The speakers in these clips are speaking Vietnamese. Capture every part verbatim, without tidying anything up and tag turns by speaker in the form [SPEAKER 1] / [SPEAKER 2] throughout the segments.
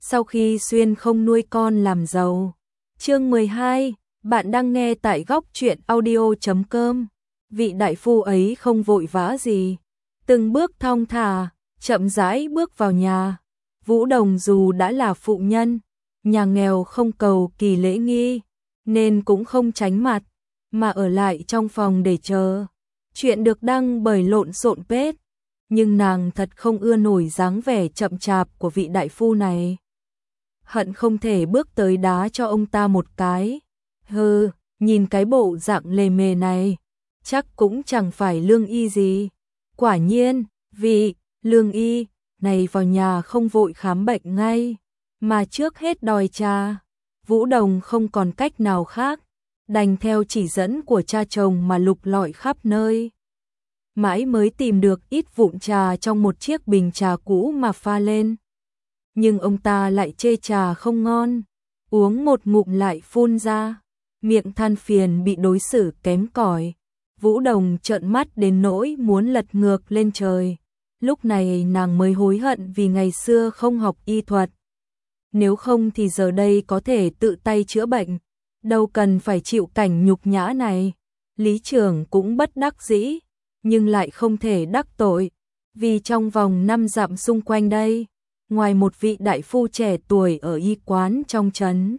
[SPEAKER 1] sau khi Xuyên không nuôi con làm giàu. Chương mười hai, bạn đang nghe tại góc truyện audio chấm com. Vị đại phu ấy không vội vã gì, từng bước thong thả, chậm rãi bước vào nhà. Vũ Đồng dù đã là phụ nhân, nhà nghèo không cầu kỳ lễ nghi, nên cũng không tránh mặt, mà ở lại trong phòng để chờ. Chuyện được đăng bởi Lộn Xộn Page, nhưng nàng thật không ưa nổi dáng vẻ chậm chạp của vị đại phu này. Hận không thể bước tới đá cho ông ta một cái. Hừ, nhìn cái bộ dạng lề mề này, chắc cũng chẳng phải lương y gì. Quả nhiên, vị lương y này vào nhà không vội khám bệnh ngay, mà trước hết đòi trà. Vũ Đồng không còn cách nào khác, đành theo chỉ dẫn của cha chồng mà lục lọi khắp nơi. Mãi mới tìm được ít vụn trà trong một chiếc bình trà cũ mà pha lên. Nhưng ông ta lại chê trà không ngon, uống một ngụm lại phun ra, miệng than phiền bị đối xử kém cỏi. Vũ Đồng trợn mắt đến nỗi muốn lật ngược lên trời. Lúc này nàng mới hối hận vì ngày xưa không học y thuật. Nếu không thì giờ đây có thể tự tay chữa bệnh, đâu cần phải chịu cảnh nhục nhã này. Lý trưởng cũng bất đắc dĩ, nhưng lại không thể đắc tội, vì trong vòng năm dặm xung quanh đây, ngoài một vị đại phu trẻ tuổi ở y quán trong trấn,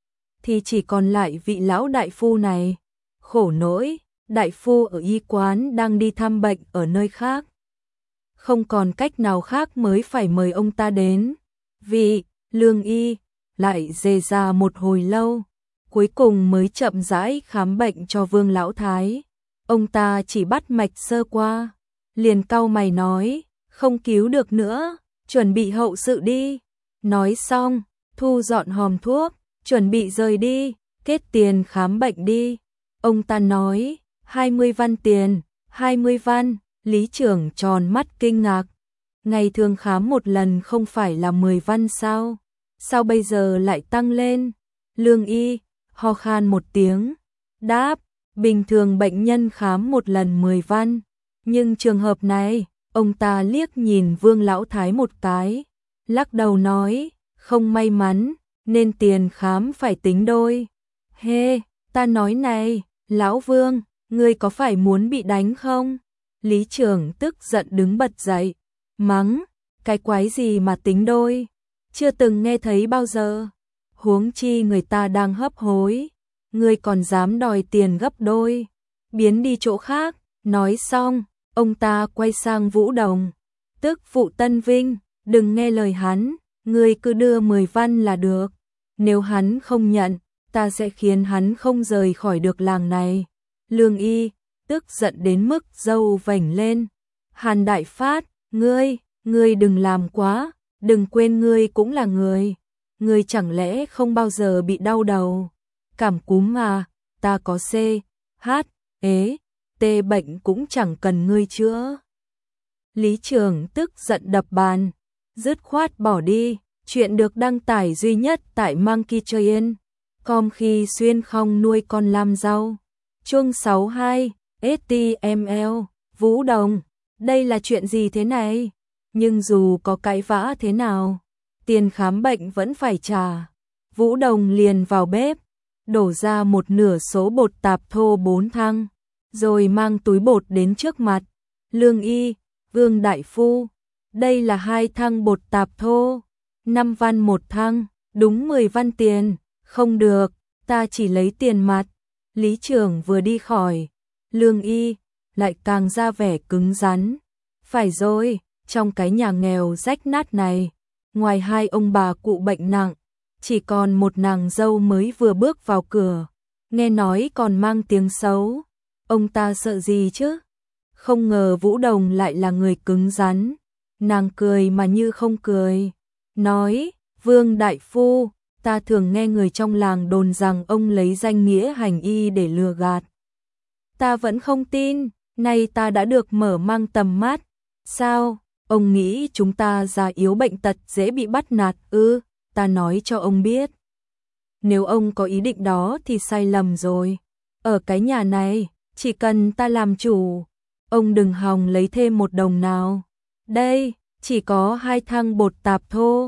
[SPEAKER 1] thì chỉ còn lại vị lão đại phu này. Khổ nỗi, đại phu ở y quán đang đi thăm bệnh ở nơi khác, không còn cách nào khác mới phải mời ông ta đến. Vị lương y lại dề ra một hồi lâu, cuối cùng mới chậm rãi khám bệnh cho Vương lão thái. Ông ta chỉ bắt mạch sơ qua, liền cau mày nói, không cứu được nữa, chuẩn bị hậu sự đi. Nói xong, thu dọn hòm thuốc, chuẩn bị rời đi, kết tiền khám bệnh đi. Ông ta nói, hai mươi văn tiền, hai mươi văn. Lý trưởng tròn mắt kinh ngạc. Ngày thường khám một lần không phải là mười văn sao? Sao bây giờ lại tăng lên? Lương y ho khan một tiếng, đáp, bình thường bệnh nhân khám một lần mười văn, nhưng trường hợp này, ông ta liếc nhìn Vương lão thái một cái, lắc đầu nói, không may mắn, nên tiền khám phải tính đôi. Hê, ta nói này, lão Vương, ngươi có phải muốn bị đánh không? Lý trưởng tức giận đứng bật dậy, mắng, cái quái gì mà tính đôi, chưa từng nghe thấy bao giờ. Huống chi người ta đang hấp hối, ngươi còn dám đòi tiền gấp đôi, biến đi chỗ khác. Nói xong, ông ta quay sang Vũ Đồng, tức phụ Tân Vinh, đừng nghe lời hắn, ngươi cứ đưa mười văn là được, nếu hắn không nhận, ta sẽ khiến hắn không rời khỏi được làng này. Lương y tức giận đến mức râu vểnh lên. Hàn Đại Phát, ngươi, ngươi đừng làm quá, đừng quên ngươi cũng là người. Ngươi chẳng lẽ không bao giờ bị đau đầu, cảm cúm mà, ta có C, H, ế, T bệnh cũng chẳng cần ngươi chữa. Lý trưởng tức giận đập bàn, dứt khoát bỏ đi. Chuyện được đăng tải duy nhất tại Monkey Train. Com khi Xuyên không nuôi con làm rau. Chương sáu mươi hai, ét tê em lờ, Vũ Đồng, đây là chuyện gì thế này? Nhưng dù có cãi vã thế nào, tiền khám bệnh vẫn phải trả. Vũ Đồng liền vào bếp, đổ ra một nửa số bột tạp thô bốn thăng, rồi mang túi bột đến trước mặt. Lương y, Vương đại phu, đây là hai thăng bột tạp thô, năm văn một thăng, đúng mười văn tiền. Không được, ta chỉ lấy tiền mặt. Lý trưởng vừa đi khỏi, Lương y lại càng ra vẻ cứng rắn. Phải rồi, trong cái nhà nghèo rách nát này, ngoài hai ông bà cụ bệnh nặng, chỉ còn một nàng dâu mới vừa bước vào cửa, nghe nói còn mang tiếng xấu. Ông ta sợ gì chứ? Không ngờ Vũ Đồng lại là người cứng rắn. Nàng cười mà như không cười, nói, Vương đại phu, ta thường nghe người trong làng đồn rằng ông lấy danh nghĩa hành y để lừa gạt. Ta vẫn không tin, nay ta đã được mở mang tầm mắt. Sao, ông nghĩ chúng ta già yếu bệnh tật dễ bị bắt nạt ư? Ta nói cho ông biết, nếu ông có ý định đó thì sai lầm rồi. Ở cái nhà này, chỉ cần ta làm chủ, ông đừng hòng lấy thêm một đồng nào. Đây, chỉ có hai thăng bột tạp thô,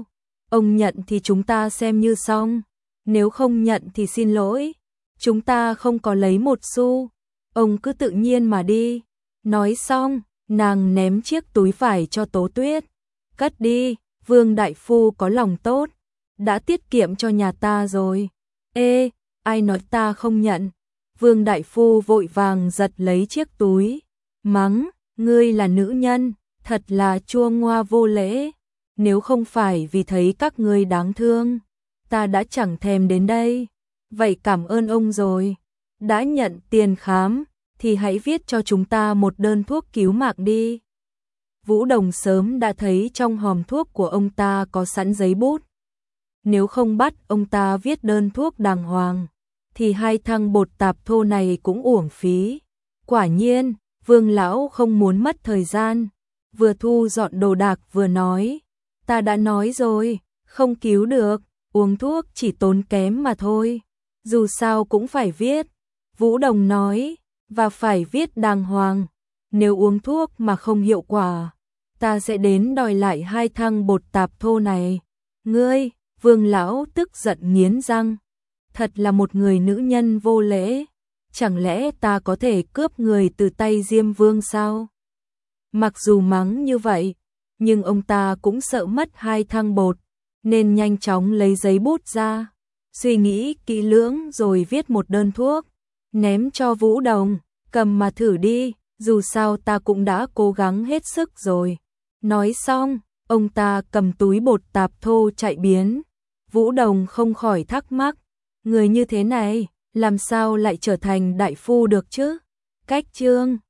[SPEAKER 1] Ông nhận thì chúng ta xem như xong, nếu không nhận thì xin lỗi, chúng ta không có lấy một xu, ông cứ tự nhiên mà đi. Nói xong, nàng ném chiếc túi vải cho Tố Tuyết. Cất đi, Vương đại phu có lòng tốt, đã tiết kiệm cho nhà ta rồi. Ê, ai nói ta không nhận? Vương đại phu vội vàng giật lấy chiếc túi, mắng, ngươi là nữ nhân, thật là chua ngoa vô lễ. Nếu không phải vì thấy các ngươi đáng thương, ta đã chẳng thèm đến đây. Vậy cảm ơn ông rồi. Đã nhận tiền khám, thì hãy viết cho chúng ta một đơn thuốc cứu mạng đi. Vũ Đồng sớm đã thấy trong hòm thuốc của ông ta có sẵn giấy bút. Nếu không bắt ông ta viết đơn thuốc đàng hoàng, thì hai thăng bột tạp thô này cũng uổng phí. Quả nhiên, Vương lão không muốn mất thời gian, vừa thu dọn đồ đạc vừa nói, ta đã nói rồi, không cứu được, uống thuốc chỉ tốn kém mà thôi, dù sao cũng phải viết. Vũ Đồng nói, và phải viết đàng hoàng, nếu uống thuốc mà không hiệu quả, ta sẽ đến đòi lại hai thăng bột tạp thô này. Ngươi, Vương lão tức giận nghiến răng, thật là một người nữ nhân vô lễ, chẳng lẽ ta có thể cướp người từ tay Diêm Vương sao? Mặc dù mắng như vậy, nhưng ông ta cũng sợ mất hai thăng bột, nên nhanh chóng lấy giấy bút ra, suy nghĩ kỹ lưỡng rồi viết một đơn thuốc, ném cho Vũ Đồng, cầm mà thử đi, dù sao ta cũng đã cố gắng hết sức rồi. Nói xong, ông ta cầm túi bột tạp thô chạy biến. Vũ Đồng không khỏi thắc mắc, người như thế này, làm sao lại trở thành đại phu được chứ? Cách chương